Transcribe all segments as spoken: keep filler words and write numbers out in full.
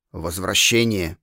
Возвращение.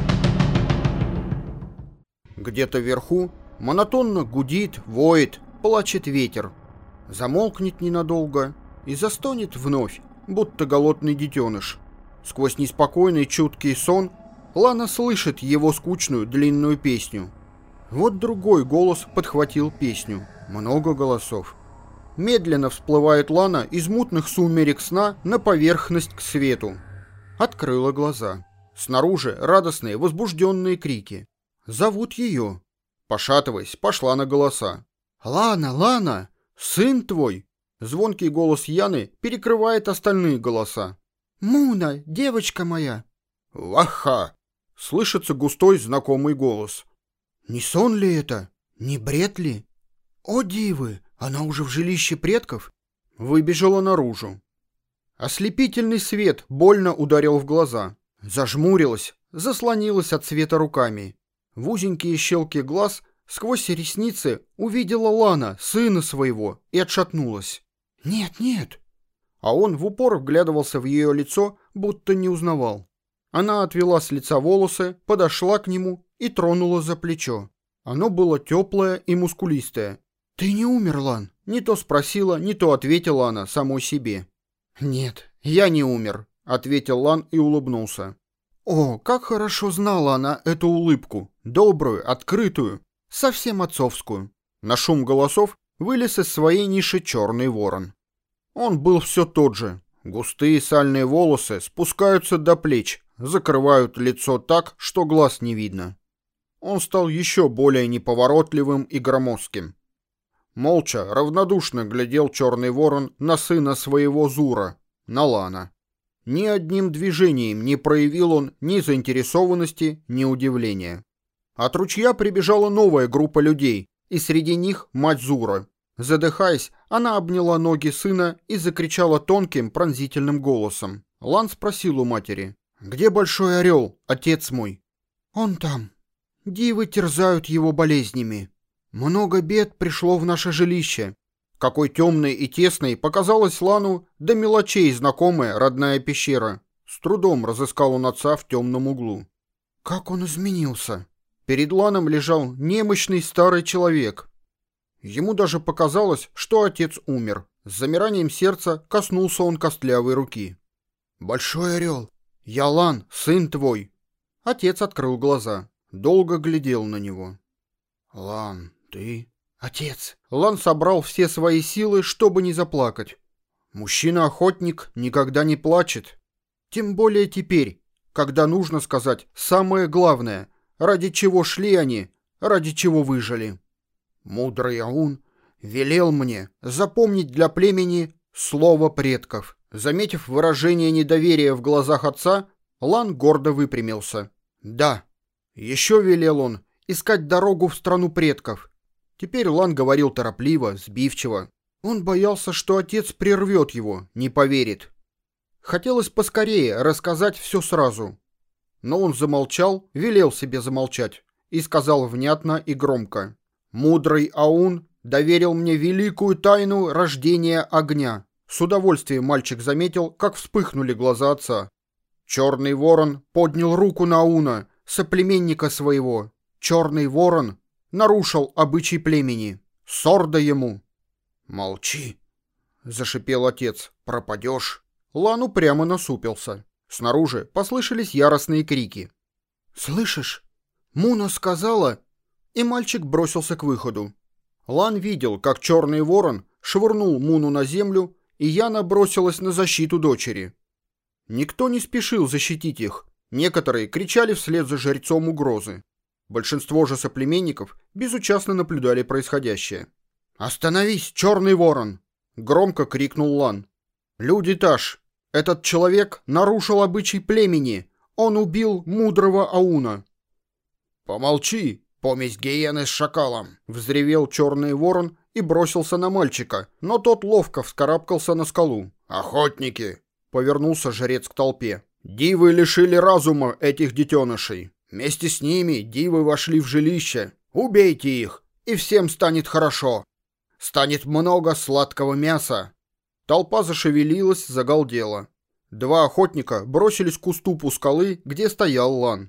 Где-то вверху монотонно гудит, воет, плачет ветер. Замолкнет ненадолго и застонет вновь, будто голодный детеныш. Сквозь неспокойный чуткий сон Лана слышит его скучную длинную песню. Вот другой голос подхватил песню. Много голосов. Медленно всплывает Лана из мутных сумерек сна на поверхность к свету. Открыла глаза. Снаружи радостные, возбужденные крики. Зовут ее. Пошатываясь, пошла на голоса. «Лана, Лана! Сын твой!» Звонкий голос Яны перекрывает остальные голоса. «Муна, девочка моя!» «Ваха!» Слышится густой знакомый голос. «Не сон ли это? Не бред ли? О, дивы! Она уже в жилище предков?» Выбежала наружу. Ослепительный свет больно ударил в глаза. Зажмурилась, заслонилась от света руками. В узенькие щелки глаз сквозь ресницы увидела Лана, сына своего, и отшатнулась. «Нет, нет!» А он в упор вглядывался в ее лицо, будто не узнавал. Она отвела с лица волосы, подошла к нему и тронула за плечо. Оно было теплое и мускулистое. «Ты не умер, Лан?» Не то спросила, не то ответила она самой себе. «Нет, я не умер», — ответил Лан и улыбнулся. О, как хорошо знала она эту улыбку, добрую, открытую, совсем отцовскую. На шум голосов вылез из своей ниши черный ворон. Он был все тот же. Густые сальные волосы спускаются до плеч, закрывают лицо так, что глаз не видно. Он стал еще более неповоротливым и громоздким. Молча, равнодушно глядел черный ворон на сына своего Зура, на Лана. Ни одним движением не проявил он ни заинтересованности, ни удивления. От ручья прибежала новая группа людей, и среди них мать Зура. Задыхаясь, она обняла ноги сына и закричала тонким пронзительным голосом. Лан спросил у матери: «Где большой орел, отец мой?» «Он там. Дивы терзают его болезнями. Много бед пришло в наше жилище». Какой темной и тесной показалась Лану до мелочей знакомая родная пещера. С трудом разыскал он отца в темном углу. Как он изменился! Перед Ланом лежал немощный старый человек. Ему даже показалось, что отец умер. С замиранием сердца коснулся он костлявой руки. «Большой орел! Я Лан, сын твой!» Отец открыл глаза. Долго глядел на него. «Лан, ты...» «Отец!» Лан собрал все свои силы, чтобы не заплакать. Мужчина-охотник никогда не плачет. Тем более теперь, когда нужно сказать самое главное, ради чего шли они, ради чего выжили. Мудрый Аун велел мне запомнить для племени слово предков. Заметив выражение недоверия в глазах отца, Лан гордо выпрямился. Да, еще велел он искать дорогу в страну предков. Теперь Лан говорил торопливо, сбивчиво. Он боялся, что отец прервет его, не поверит. Хотелось поскорее рассказать все сразу. Но он замолчал, велел себе замолчать, и сказал внятно и громко. «Мудрый Аун доверил мне великую тайну рождения огня». С удовольствием мальчик заметил, как вспыхнули глаза отца. Черный ворон поднял руку на Ауна, соплеменника своего. Черный ворон нарушил обычай племени. Сорда ему. «Молчи», — зашипел отец, — «пропадешь». Лану прямо насупился. Снаружи послышались яростные крики. «Слышишь? Муна сказала...» И мальчик бросился к выходу. Лан видел, как черный ворон швырнул Муну на землю, и Яна бросилась на защиту дочери. Никто не спешил защитить их. Некоторые кричали вслед за жрецом угрозы. Большинство же соплеменников безучастно наблюдали происходящее. «Остановись, черный ворон!» — громко крикнул Лан. «Люди Таш, этот человек нарушил обычай племени. Он убил мудрого Ауна». «Помолчи, помесь гиены с шакалом!» — взревел черный ворон и бросился на мальчика, но тот ловко вскарабкался на скалу. «Охотники!» — повернулся жрец к толпе. «Дивы лишили разума этих детенышей. Вместе с ними дивы вошли в жилище. Убейте их, и всем станет хорошо. Станет много сладкого мяса». Толпа зашевелилась, загалдела. Два охотника бросились к уступу скалы, где стоял Лан.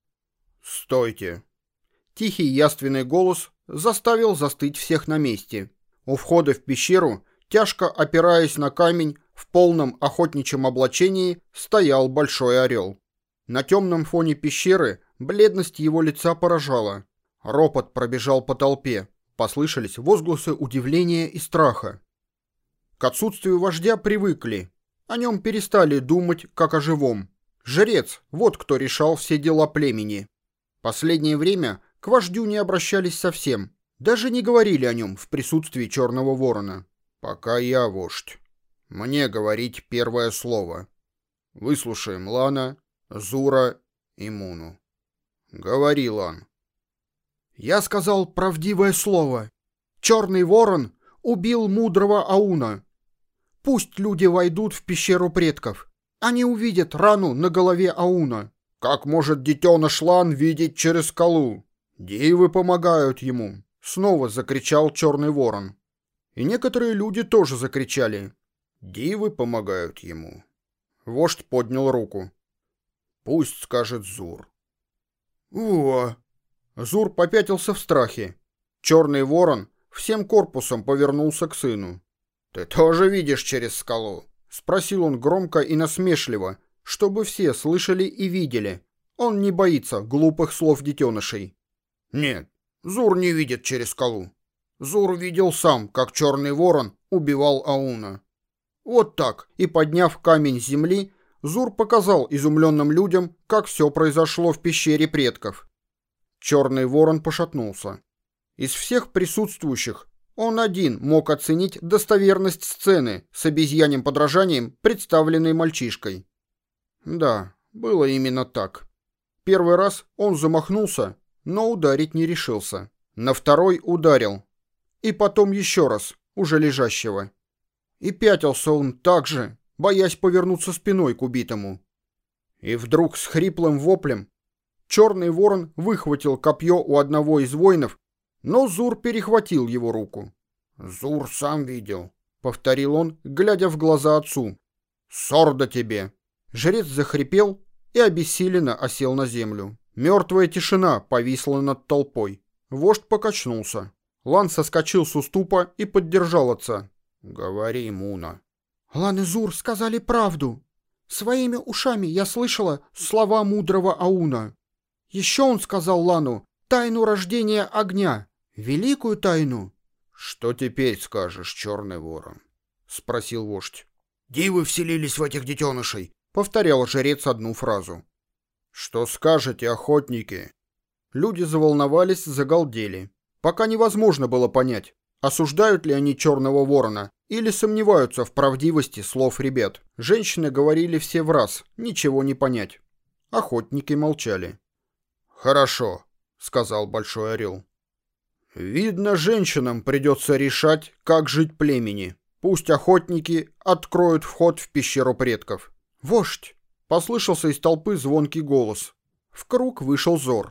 «Стойте!» Тихий яственный голос заставил застыть всех на месте. У входа в пещеру, тяжко опираясь на камень, в полном охотничьем облачении стоял большой орел. На темном фоне пещеры бледность его лица поражала. Ропот пробежал по толпе, послышались возгласы удивления и страха. К отсутствию вождя привыкли, о нем перестали думать, как о живом. Жрец, вот кто решал все дела племени. Последнее время к вождю не обращались совсем, даже не говорили о нем в присутствии Черного Ворона. «Пока я вождь. Мне говорить первое слово. Выслушаем Лана, Зура и Муну». «Говори, Лан». «Я сказал правдивое слово. Черный Ворон убил мудрого Ауна. Пусть люди войдут в пещеру предков. Они увидят рану на голове Ауна». «Как может детеныш Лан видеть через скалу? Дивы помогают ему», — снова закричал Черный Ворон. И некоторые люди тоже закричали. «Дивы помогают ему». Вождь поднял руку. «Пусть скажет Зур». «О!» Зур попятился в страхе. Черный Ворон всем корпусом повернулся к сыну. «Ты тоже видишь через скалу?» — спросил он громко и насмешливо, чтобы все слышали и видели. Он не боится глупых слов детенышей. «Нет, Зур не видит через скалу. Зур видел сам, как Черный Ворон убивал Ауна». Вот так, и подняв камень с земли, Зур показал изумленным людям, как все произошло в пещере предков. Черный Ворон пошатнулся. Из всех присутствующих он один мог оценить достоверность сцены с обезьяньим подражанием, представленной мальчишкой. Да, было именно так. Первый раз он замахнулся, но ударить не решился. На второй ударил. И потом еще раз, уже лежащего. И пятился он так же, боясь повернуться спиной к убитому. И вдруг с хриплым воплем Черный Ворон выхватил копье у одного из воинов, но Зур перехватил его руку. «Зур сам видел», — повторил он, глядя в глаза отцу. «Сорда тебе!» Жрец захрипел и обессиленно осел на землю. Мертвая тишина повисла над толпой. Вождь покачнулся. Лан соскочил с уступа и поддержал отца. «Говори, Муна». «Лан и Зур сказали правду. Своими ушами я слышала слова мудрого Ауна. Еще он сказал Лану тайну рождения огня, великую тайну». «Что теперь скажешь, Черный Ворон?» — спросил вождь. «Дивы вселились в этих детенышей», — повторял жрец одну фразу. «Что скажете, охотники?» Люди заволновались, загалдели. Пока невозможно было понять, осуждают ли они Черного Ворона или сомневаются в правдивости слов ребят. Женщины говорили все враз, ничего не понять. Охотники молчали. «Хорошо», — сказал Большой Орел. «Видно, женщинам придется решать, как жить племени. Пусть охотники откроют вход в пещеру предков». «Вождь!» — послышался из толпы звонкий голос. В круг вышел Зор.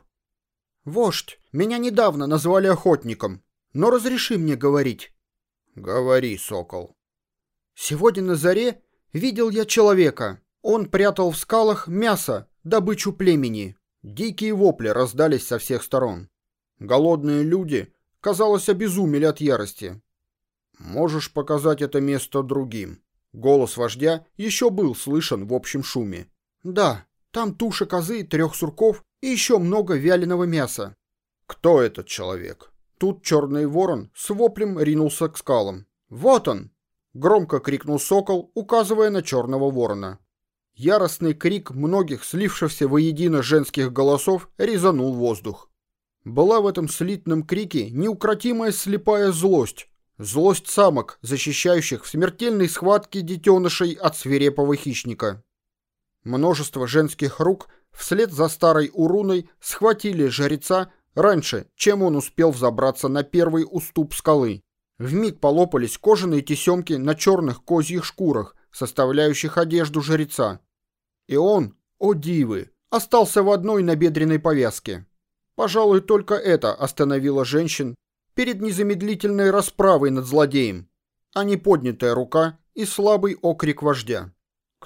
«Вождь, меня недавно назвали охотником, но разреши мне говорить». «Говори, сокол». «Сегодня на заре видел я человека. Он прятал в скалах мясо, добычу племени». Дикие вопли раздались со всех сторон. Голодные люди, казалось, обезумели от ярости. «Можешь показать это место другим?» Голос вождя еще был слышен в общем шуме. «Да, там туша козы, трех сурков и еще много вяленого мяса». «Кто этот человек?» Тут Черный Ворон с воплем ринулся к скалам. «Вот он!» — громко крикнул сокол, указывая на Черного Ворона. Яростный крик многих слившихся воедино женских голосов резанул воздух. Была в этом слитном крике неукротимая слепая злость. Злость самок, защищающих в смертельной схватке детенышей от свирепого хищника. Множество женских рук вслед за старой Уруной схватили жреца раньше, чем он успел взобраться на первый уступ скалы. Вмиг полопались кожаные тесемки на черных козьих шкурах, составляющих одежду жреца. И он, о дивы, остался в одной набедренной повязке. Пожалуй, только это остановило женщин перед незамедлительной расправой над злодеем, а не поднятая рука и слабый окрик вождя.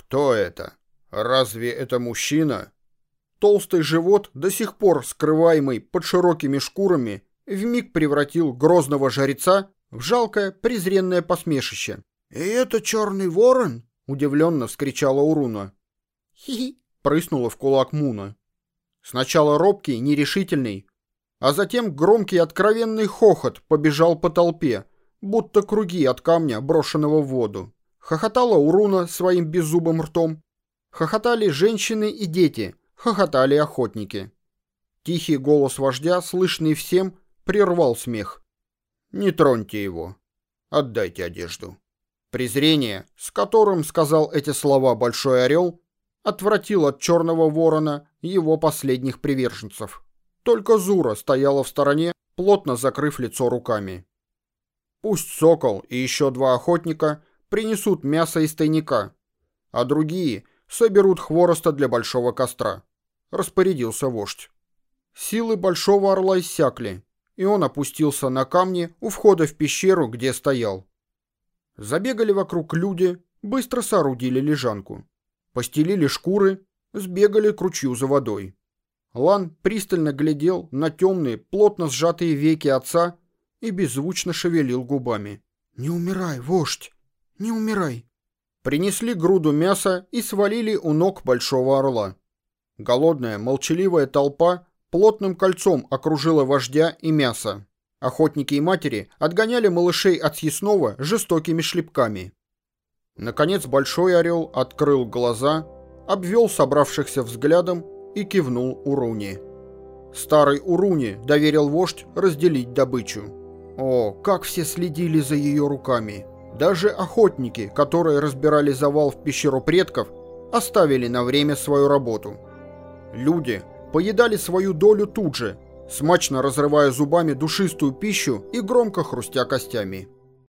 «Кто это? Разве это мужчина?» Толстый живот, до сих пор скрываемый под широкими шкурами, вмиг превратил грозного жреца в жалкое презренное посмешище. «И это черный ворон?» — удивленно вскричала Уруна. «Хи-хи!» — прыснула в кулак Муна. Сначала робкий, нерешительный, а затем громкий откровенный хохот побежал по толпе, будто круги от камня, брошенного в воду. Хохотала Уруна своим беззубым ртом. Хохотали женщины и дети, хохотали охотники. Тихий голос вождя, слышный всем, прервал смех. «Не троньте его. Отдайте одежду». Презрение, с которым сказал эти слова Большой Орел, отвратил от черного ворона его последних приверженцев. Только Зура стояла в стороне, плотно закрыв лицо руками. Пусть Сокол и еще два охотника принесут мясо из тайника, а другие соберут хвороста для большого костра, распорядился вождь. Силы Большого Орла иссякли, и он опустился на камни у входа в пещеру, где стоял. Забегали вокруг люди, быстро соорудили лежанку. Постелили шкуры, сбегали к ручью за водой. Лан пристально глядел на темные, плотно сжатые веки отца и беззвучно шевелил губами. «Не умирай, вождь, не умирай!» Принесли груду мяса и свалили у ног Большого Орла. Голодная, молчаливая толпа плотным кольцом окружила вождя и мясо. Охотники и матери отгоняли малышей от съестного жестокими шлепками. Наконец Большой Орел открыл глаза, обвел собравшихся взглядом и кивнул Уруне. Старый Уруне доверил вождь разделить добычу. О, как все следили за ее руками! Даже охотники, которые разбирали завал в пещеру предков, оставили на время свою работу. Люди поедали свою долю тут же, смачно разрывая зубами душистую пищу и громко хрустя костями.